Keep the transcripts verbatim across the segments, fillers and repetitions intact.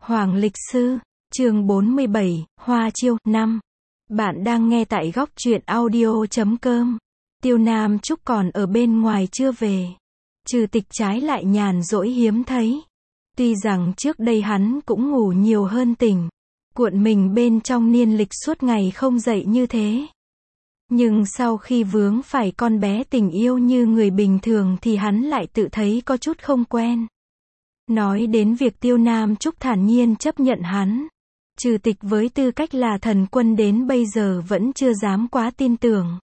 Hoàng Lịch Sư, chương bốn mươi bảy, Hoa Chiêu, năm. Bạn đang nghe tại góc truyện audio chấm com. Tiêu Nam Trúc còn ở bên ngoài chưa về. Trừ Tịch trái lại nhàn rỗi hiếm thấy. Tuy rằng trước đây hắn cũng ngủ nhiều hơn tỉnh, cuộn mình bên trong niên lịch suốt ngày không dậy như thế. Nhưng sau khi vướng phải con bé tình yêu như người bình thường thì hắn lại tự thấy có chút không quen. Nói đến việc Tiêu Nam Trúc thản nhiên chấp nhận hắn, Trừ Tịch với tư cách là thần quân đến bây giờ vẫn chưa dám quá tin tưởng.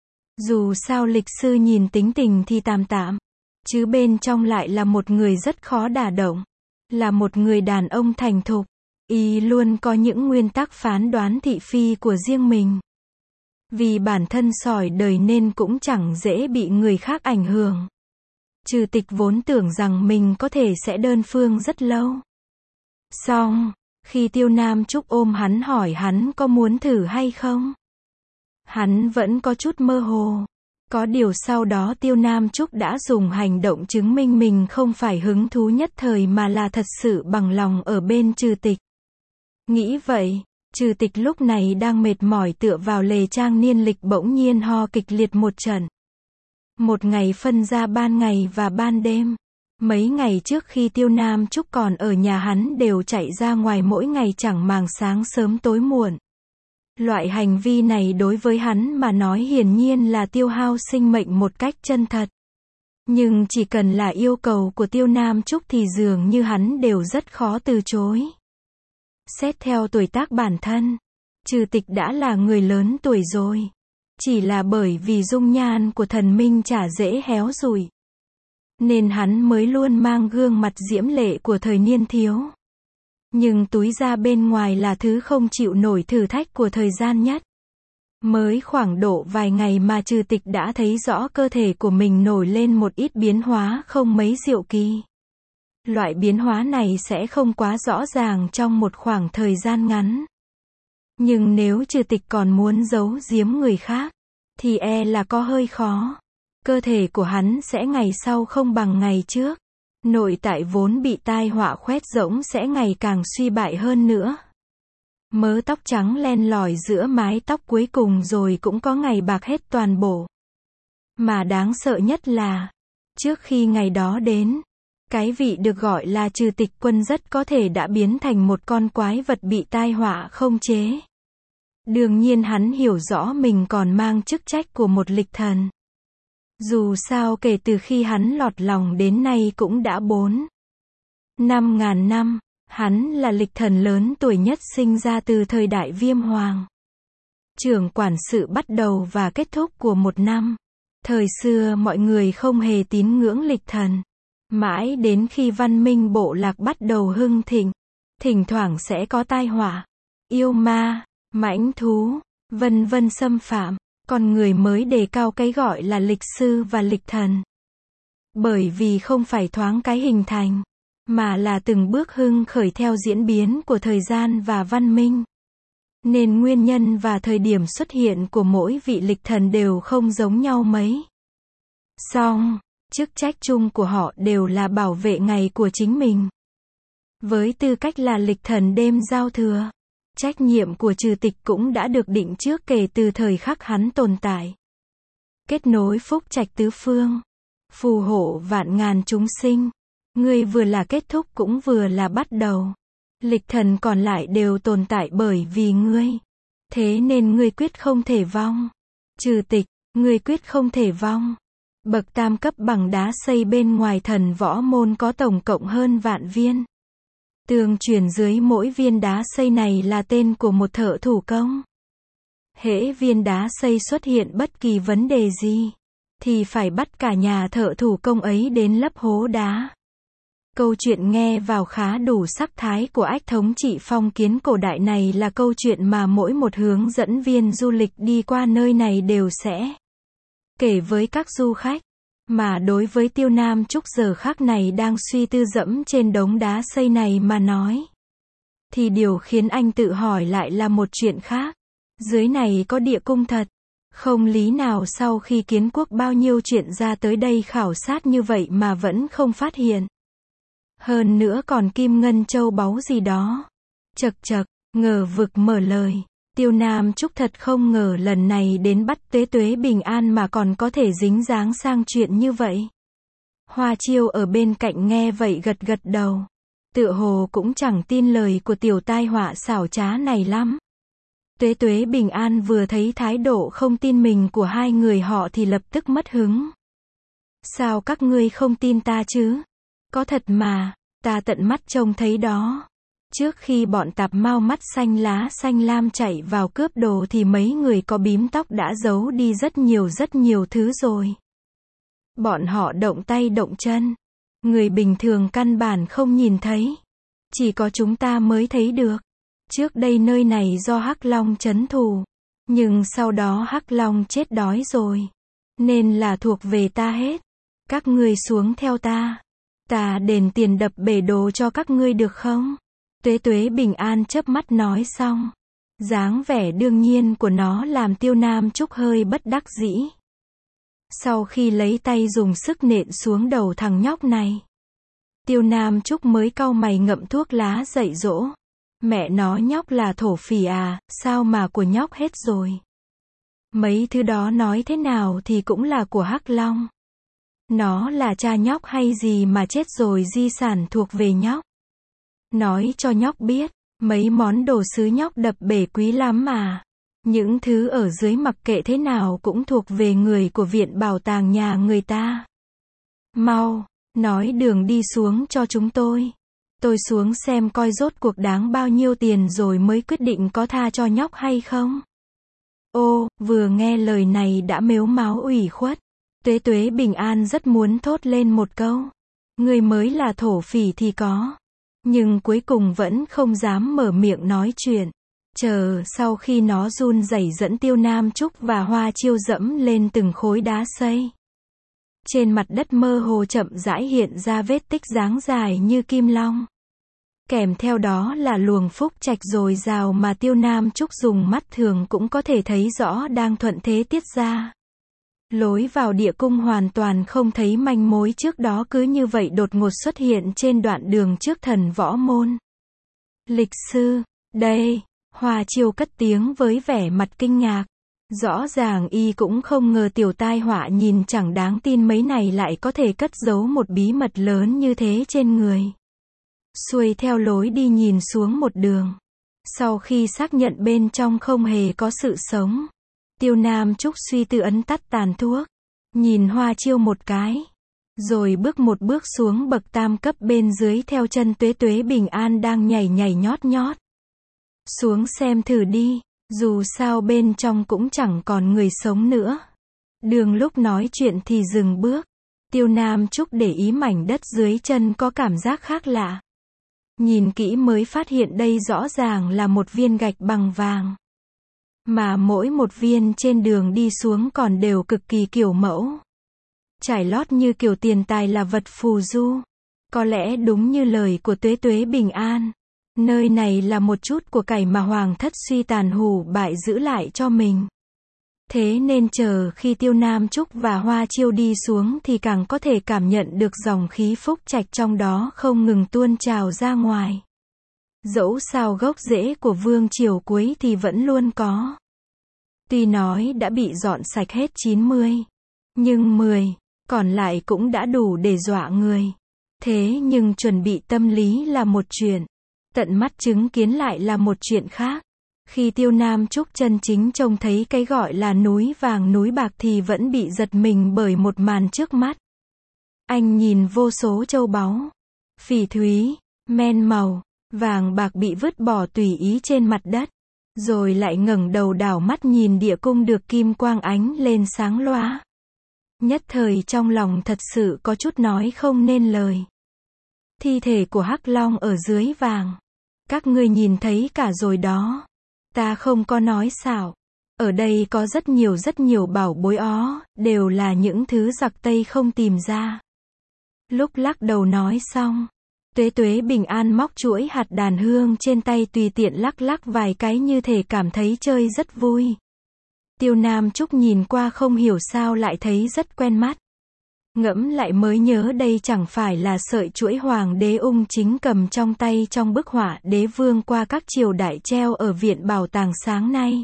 Dù sao lịch sư nhìn tính tình thì tạm tạm, chứ bên trong lại là một người rất khó đả động. Là một người đàn ông thành thục, y luôn có những nguyên tắc phán đoán thị phi của riêng mình. Vì bản thân sỏi đời nên cũng chẳng dễ bị người khác ảnh hưởng. Trừ Tịch vốn tưởng rằng mình có thể sẽ đơn phương rất lâu. Xong, khi Tiêu Nam Trúc ôm hắn hỏi hắn có muốn thử hay không, hắn vẫn có chút mơ hồ. Có điều sau đó Tiêu Nam Trúc đã dùng hành động chứng minh mình không phải hứng thú nhất thời mà là thật sự bằng lòng ở bên Trừ Tịch. Nghĩ vậy, Trừ Tịch lúc này đang mệt mỏi tựa vào lề trang niên lịch bỗng nhiên ho kịch liệt một trận. Một ngày phân ra ban ngày và ban đêm. Mấy ngày trước khi Tiêu Nam Trúc còn ở nhà hắn đều chạy ra ngoài mỗi ngày chẳng màng sáng sớm tối muộn. Loại hành vi này đối với hắn mà nói hiển nhiên là tiêu hao sinh mệnh một cách chân thật. Nhưng chỉ cần là yêu cầu của Tiêu Nam Trúc thì dường như hắn đều rất khó từ chối. Xét theo tuổi tác bản thân, Trừ Tịch đã là người lớn tuổi rồi. Chỉ là bởi vì dung nhan của thần minh chả dễ héo rụi, nên hắn mới luôn mang gương mặt diễm lệ của thời niên thiếu. Nhưng túi da bên ngoài là thứ không chịu nổi thử thách của thời gian nhất. Mới khoảng độ vài ngày mà Trừ Tịch đã thấy rõ cơ thể của mình nổi lên một ít biến hóa không mấy diệu kỳ. Loại biến hóa này sẽ không quá rõ ràng trong một khoảng thời gian ngắn. Nhưng nếu Trừ Tịch còn muốn giấu giếm người khác, thì e là có hơi khó. Cơ thể của hắn sẽ ngày sau không bằng ngày trước. Nội tại vốn bị tai họa khoét rỗng sẽ ngày càng suy bại hơn nữa. Mớ tóc trắng len lỏi giữa mái tóc cuối cùng rồi cũng có ngày bạc hết toàn bộ. Mà đáng sợ nhất là, trước khi ngày đó đến, cái vị được gọi là Trừ Tịch quân rất có thể đã biến thành một con quái vật bị tai họa không chế. Đương nhiên hắn hiểu rõ mình còn mang chức trách của một lịch thần. Dù sao kể từ khi hắn lọt lòng đến nay cũng đã bốn năm ngàn năm, hắn là lịch thần lớn tuổi nhất sinh ra từ thời đại Viêm Hoàng. Trưởng quản sự bắt đầu và kết thúc của một năm. Thời xưa mọi người không hề tín ngưỡng lịch thần. Mãi đến khi văn minh bộ lạc bắt đầu hưng thịnh, thỉnh thoảng sẽ có tai họa, yêu ma, mãnh thú, vân vân xâm phạm, con người mới đề cao cái gọi là lịch sư và lịch thần. Bởi vì không phải thoáng cái hình thành, mà là từng bước hưng khởi theo diễn biến của thời gian và văn minh. Nên nguyên nhân và thời điểm xuất hiện của mỗi vị lịch thần đều không giống nhau mấy. Song, chức trách chung của họ đều là bảo vệ ngày của chính mình. Với tư cách là lịch thần đêm giao thừa, trách nhiệm của Trừ Tịch cũng đã được định trước kể từ thời khắc hắn tồn tại. Kết nối phúc trạch tứ phương, phù hộ vạn ngàn chúng sinh. Ngươi vừa là kết thúc cũng vừa là bắt đầu. Lịch thần còn lại đều tồn tại bởi vì ngươi. Thế nên ngươi quyết không thể vong. Trừ Tịch, ngươi quyết không thể vong. Bậc tam cấp bằng đá xây bên ngoài thần võ môn có tổng cộng hơn vạn viên. Tường truyền dưới mỗi viên đá xây này là tên của một thợ thủ công. Hễ viên đá xây xuất hiện bất kỳ vấn đề gì, thì phải bắt cả nhà thợ thủ công ấy đến lấp hố đá. Câu chuyện nghe vào khá đủ sắc thái của ách thống trị phong kiến cổ đại này là câu chuyện mà mỗi một hướng dẫn viên du lịch đi qua nơi này đều sẽ kể với các du khách. Mà đối với Tiêu Nam Trúc giờ khắc này đang suy tư dẫm trên đống đá xây này mà nói, thì điều khiến anh tự hỏi lại là một chuyện khác. Dưới này có địa cung thật. Không lý nào sau khi kiến quốc bao nhiêu chuyện ra tới đây khảo sát như vậy mà vẫn không phát hiện. Hơn nữa còn kim ngân châu báu gì đó. Chật chật, ngờ vực mở lời. Tiêu Nam Trúc thật không ngờ lần này đến bắt Tuế Tuế bình an mà còn có thể dính dáng sang chuyện như vậy. Hoa Chiêu ở bên cạnh nghe vậy gật gật đầu. Tựa hồ cũng chẳng tin lời của tiểu tai họa xảo trá này lắm. Tuế Tuế bình an vừa thấy thái độ không tin mình của hai người họ thì lập tức mất hứng. Sao các ngươi không tin ta chứ? Có thật mà, ta tận mắt trông thấy đó. Trước khi bọn tạp mau mắt xanh lá xanh lam chạy vào cướp đồ thì mấy người có bím tóc đã giấu đi rất nhiều rất nhiều thứ rồi. Bọn họ động tay động chân. Người bình thường căn bản không nhìn thấy. Chỉ có chúng ta mới thấy được. Trước đây nơi này do Hắc Long trấn thủ. Nhưng sau đó Hắc Long chết đói rồi. Nên là thuộc về ta hết. Các ngươi xuống theo ta. Ta đền tiền đập bể đồ cho các ngươi được không? Tuế Tuế bình an chớp mắt nói xong. Dáng vẻ đương nhiên của nó làm Tiêu Nam Trúc hơi bất đắc dĩ. Sau khi lấy tay dùng sức nện xuống đầu thằng nhóc này, Tiêu Nam Trúc mới cau mày ngậm thuốc lá dạy dỗ. Mẹ nó nhóc là thổ phỉ à, sao mà của nhóc hết rồi. Mấy thứ đó nói thế nào thì cũng là của Hắc Long. Nó là cha nhóc hay gì mà chết rồi di sản thuộc về nhóc. Nói cho nhóc biết, mấy món đồ sứ nhóc đập bể quý lắm mà. Những thứ ở dưới mặc kệ thế nào cũng thuộc về người của viện bảo tàng nhà người ta. Mau, nói đường đi xuống cho chúng tôi. Tôi xuống xem coi rốt cuộc đáng bao nhiêu tiền rồi mới quyết định có tha cho nhóc hay không. Ô, vừa nghe lời này đã mếu máo ủy khuất. Tuế Tuế bình an rất muốn thốt lên một câu. Người mới là thổ phỉ thì có. Nhưng cuối cùng vẫn không dám mở miệng nói chuyện. Chờ sau khi nó run rẩy dẫn Tiêu Nam Trúc và Hoa Chiêu dẫm lên từng khối đá xây. Trên mặt đất mơ hồ chậm rãi hiện ra vết tích dáng dài như kim long. Kèm theo đó là luồng phúc trạch dồi dào mà Tiêu Nam Trúc dùng mắt thường cũng có thể thấy rõ đang thuận thế tiết ra. Lối vào địa cung hoàn toàn không thấy manh mối trước đó cứ như vậy đột ngột xuất hiện trên đoạn đường trước thần võ môn. Lịch sư, đây, Hoa Chiêu cất tiếng với vẻ mặt kinh ngạc. Rõ ràng y cũng không ngờ tiểu tai họa nhìn chẳng đáng tin mấy này lại có thể cất giấu một bí mật lớn như thế trên người. Xuôi theo lối đi nhìn xuống một đường. Sau khi xác nhận bên trong không hề có sự sống, Tiêu Nam Trúc suy tư ấn tắt tàn thuốc. Nhìn Hoa Chiêu một cái. Rồi bước một bước xuống bậc tam cấp bên dưới theo chân Tuế Tuế bình an đang nhảy nhảy nhót nhót. Xuống xem thử đi, dù sao bên trong cũng chẳng còn người sống nữa. Đường lúc nói chuyện thì dừng bước. Tiêu Nam Trúc để ý mảnh đất dưới chân có cảm giác khác lạ. Nhìn kỹ mới phát hiện đây rõ ràng là một viên gạch bằng vàng. Mà mỗi một viên trên đường đi xuống còn đều cực kỳ kiểu mẫu. Trải lót như kiểu tiền tài là vật phù du. Có lẽ đúng như lời của Tuế Tuế bình an. Nơi này là một chút của cải mà hoàng thất suy tàn hủ bại giữ lại cho mình. Thế nên chờ khi Tiêu Nam Trúc và Hoa Chiêu đi xuống thì càng có thể cảm nhận được dòng khí phúc trạch trong đó không ngừng tuôn trào ra ngoài. Dẫu sao gốc rễ của vương triều cuối thì vẫn luôn có. Tuy nói đã bị dọn sạch hết chín mươi, nhưng mười, còn lại cũng đã đủ để dọa người. Thế nhưng chuẩn bị tâm lý là một chuyện. Tận mắt chứng kiến lại là một chuyện khác. Khi Tiêu Nam Trúc chân chính trông thấy cái gọi là núi vàng núi bạc thì vẫn bị giật mình bởi một màn trước mắt. Anh nhìn vô số châu báu, phỉ thúy, men màu, vàng bạc bị vứt bỏ tùy ý trên mặt đất. Rồi lại ngẩng đầu đảo mắt nhìn địa cung được kim quang ánh lên sáng loá. Nhất thời trong lòng thật sự có chút nói không nên lời. Thi thể của Hắc Long ở dưới vàng. Các ngươi nhìn thấy cả rồi đó. Ta không có nói xạo. Ở đây có rất nhiều rất nhiều bảo bối ó, đều là những thứ giặc Tây không tìm ra. Lúc lắc đầu nói xong, Tuế Tuế bình an móc chuỗi hạt đàn hương trên tay tùy tiện lắc lắc vài cái như thể cảm thấy chơi rất vui. Tiêu Nam Trúc nhìn qua không hiểu sao lại thấy rất quen mắt. Ngẫm lại mới nhớ đây chẳng phải là sợi chuỗi hoàng đế ung chính cầm trong tay trong bức họa đế vương qua các triều đại treo ở viện bảo tàng sáng nay.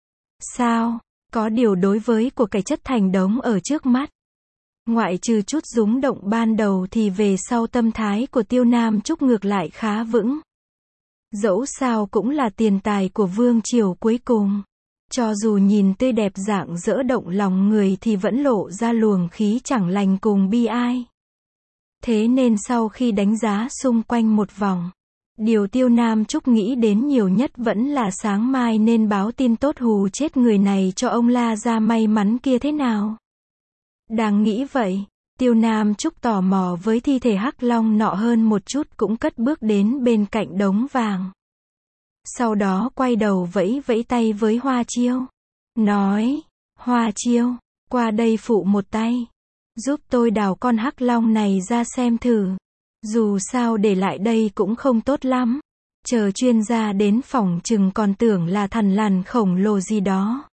Sao? Có điều đối với của cải chất thành đống ở trước mắt. Ngoại trừ chút rúng động ban đầu thì về sau tâm thái của Tiêu Nam Trúc ngược lại khá vững. Dẫu sao cũng là tiền tài của vương triều cuối cùng. Cho dù nhìn tươi đẹp rạng rỡ động lòng người thì vẫn lộ ra luồng khí chẳng lành cùng bi ai. Thế nên sau khi đánh giá xung quanh một vòng, điều Tiêu Nam Trúc nghĩ đến nhiều nhất vẫn là sáng mai nên báo tin tốt hù chết người này cho ông La Gia may mắn kia thế nào. Đang nghĩ vậy, Tiêu Nam Trúc tò mò với thi thể hắc long nọ hơn một chút cũng cất bước đến bên cạnh đống vàng. Sau đó quay đầu vẫy vẫy tay với Hoa Chiêu. Nói, Hoa Chiêu, qua đây phụ một tay. Giúp tôi đào con hắc long này ra xem thử. Dù sao để lại đây cũng không tốt lắm. Chờ chuyên gia đến phòng chừng còn tưởng là thằn lằn khổng lồ gì đó.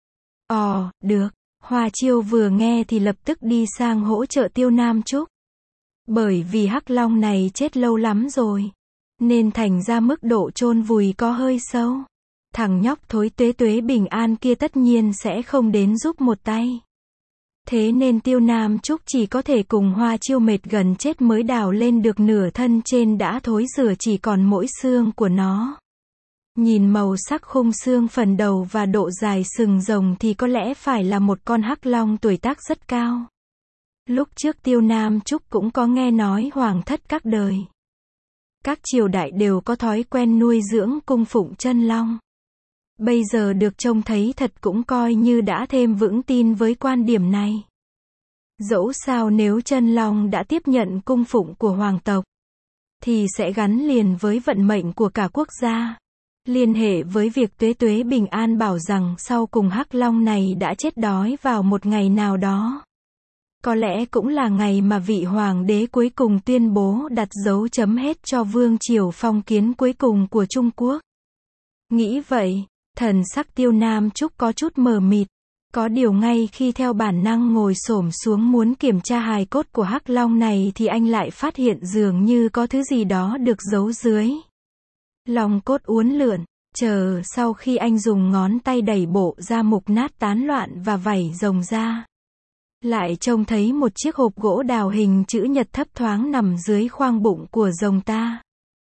Ồ, được. Hoa Chiêu vừa nghe thì lập tức đi sang hỗ trợ Tiêu Nam Trúc. Bởi vì hắc long này chết lâu lắm rồi. Nên thành ra mức độ chôn vùi có hơi sâu. Thằng nhóc thối Tuế Tuế Bình An kia tất nhiên sẽ không đến giúp một tay. Thế nên Tiêu Nam Trúc chỉ có thể cùng Hoa Chiêu mệt gần chết mới đào lên được nửa thân trên đã thối rữa chỉ còn mỗi xương của nó. Nhìn màu sắc khung xương phần đầu và độ dài sừng rồng thì có lẽ phải là một con hắc long tuổi tác rất cao. Lúc trước Tiêu Nam Trúc cũng có nghe nói hoàng thất các đời. Các triều đại đều có thói quen nuôi dưỡng cung phụng chân long. Bây giờ được trông thấy thật cũng coi như đã thêm vững tin với quan điểm này. Dẫu sao nếu chân long đã tiếp nhận cung phụng của hoàng tộc, thì sẽ gắn liền với vận mệnh của cả quốc gia. Liên hệ với việc Tuế Tuế Bình An bảo rằng sau cùng hắc long này đã chết đói vào một ngày nào đó. Có lẽ cũng là ngày mà vị hoàng đế cuối cùng tuyên bố đặt dấu chấm hết cho vương triều phong kiến cuối cùng của Trung Quốc. Nghĩ vậy, thần sắc Tiêu Nam Trúc có chút mờ mịt. Có điều ngay khi theo bản năng ngồi xổm xuống muốn kiểm tra hài cốt của hắc long này thì anh lại phát hiện dường như có thứ gì đó được giấu dưới. Lòng cốt uốn lượn, chờ sau khi anh dùng ngón tay đẩy bộ ra mục nát tán loạn và vảy rồng ra. Lại trông thấy một chiếc hộp gỗ đào hình chữ nhật thấp thoáng nằm dưới khoang bụng của rồng ta.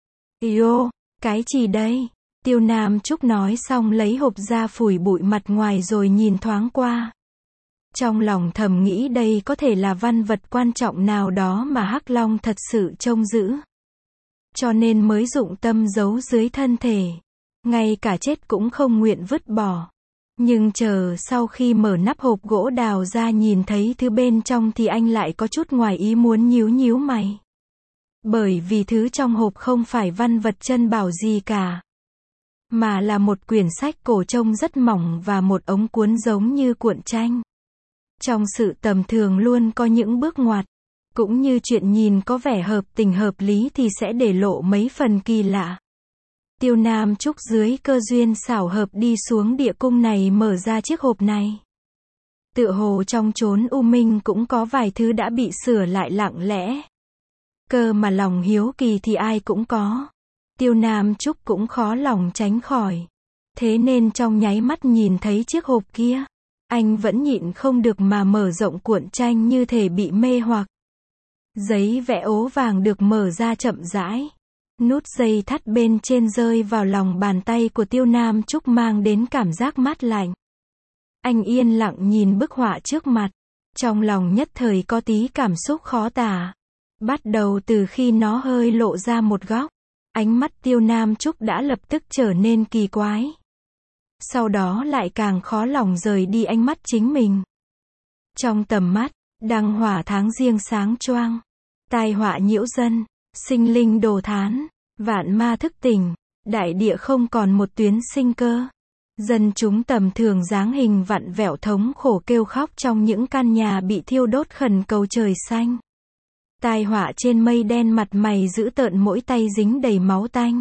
Yêu, cái gì đây? Tiêu Nam Trúc nói xong lấy hộp ra phủi bụi mặt ngoài rồi nhìn thoáng qua. Trong lòng thầm nghĩ đây có thể là văn vật quan trọng nào đó mà hắc long thật sự trông giữ. Cho nên mới dụng tâm giấu dưới thân thể. Ngay cả chết cũng không nguyện vứt bỏ. Nhưng chờ sau khi mở nắp hộp gỗ đào ra nhìn thấy thứ bên trong thì anh lại có chút ngoài ý muốn nhíu nhíu mày. Bởi vì thứ trong hộp không phải văn vật chân bảo gì cả. Mà là một quyển sách cổ trông rất mỏng và một ống cuốn giống như cuộn tranh. Trong sự tầm thường luôn có những bước ngoặt. Cũng như chuyện nhìn có vẻ hợp tình hợp lý thì sẽ để lộ mấy phần kỳ lạ. Tiêu Nam Trúc dưới cơ duyên xảo hợp đi xuống địa cung này mở ra chiếc hộp này. Tựa hồ trong chốn u minh cũng có vài thứ đã bị sửa lại lặng lẽ. Cơ mà lòng hiếu kỳ thì ai cũng có. Tiêu Nam Trúc cũng khó lòng tránh khỏi. Thế nên trong nháy mắt nhìn thấy chiếc hộp kia, anh vẫn nhịn không được mà mở rộng cuộn tranh như thể bị mê hoặc. Giấy vẽ ố vàng được mở ra chậm rãi. Nút dây thắt bên trên rơi vào lòng bàn tay của Tiêu Nam Trúc mang đến cảm giác mát lạnh. Anh yên lặng nhìn bức họa trước mặt. Trong lòng nhất thời có tí cảm xúc khó tả. Bắt đầu từ khi nó hơi lộ ra một góc, ánh mắt Tiêu Nam Trúc đã lập tức trở nên kỳ quái. Sau đó lại càng khó lòng rời đi ánh mắt chính mình. Trong tầm mắt, đăng hỏa tháng giêng sáng choang. Tai họa nhiễu dân, sinh linh đồ thán, vạn ma thức tỉnh, đại địa không còn một tuyến sinh cơ. Dân chúng tầm thường dáng hình vặn vẹo thống khổ kêu khóc trong những căn nhà bị thiêu đốt khẩn cầu trời xanh. Tai họa trên mây đen mặt mày dữ tợn mỗi tay dính đầy máu tanh.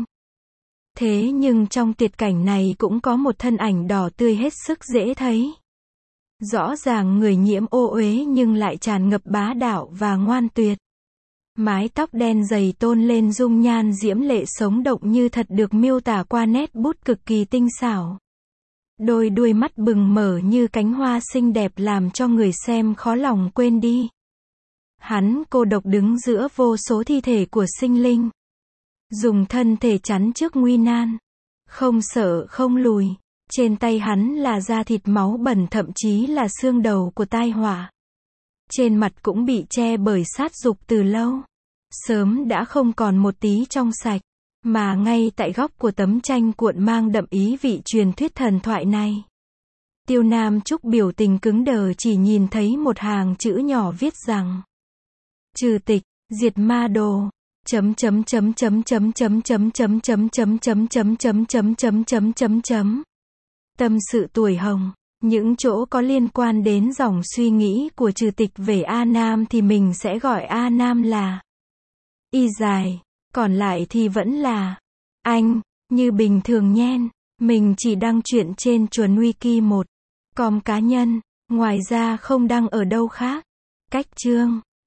Thế nhưng trong tuyệt cảnh này cũng có một thân ảnh đỏ tươi hết sức dễ thấy. Rõ ràng người nhiễm ô uế nhưng lại tràn ngập bá đạo và ngoan tuyệt. Mái tóc đen dày tôn lên dung nhan diễm lệ sống động như thật được miêu tả qua nét bút cực kỳ tinh xảo. Đôi đuôi mắt bừng mở như cánh hoa xinh đẹp làm cho người xem khó lòng quên đi. Hắn cô độc đứng giữa vô số thi thể của sinh linh. Dùng thân thể chắn trước nguy nan. Không sợ không lùi. Trên tay hắn là da thịt máu bẩn thậm chí là xương đầu của tai họa. Trên mặt cũng bị che bởi sát dục từ lâu. Sớm đã không còn một tí trong sạch. Mà ngay tại góc của tấm tranh cuộn mang đậm ý vị truyền thuyết thần thoại này. Tiêu Nam Trúc biểu tình cứng đờ chỉ nhìn thấy một hàng chữ nhỏ viết rằng: trừ tịch, diệt ma đồ. Chấm chấm chấm chấm chấm chấm chấm chấm chấm chấm chấm chấm chấm chấm chấm chấm chấm chấm. Tâm sự tuổi hồng. Những chỗ có liên quan đến dòng suy nghĩ của trừ tịch về A Nam thì mình sẽ gọi A Nam là Y dài. Còn lại thì vẫn là anh, như bình thường nhen. Mình chỉ đăng chuyện trên chuẩn wiki một com cá nhân. Ngoài ra không đăng ở đâu khác. Cách chương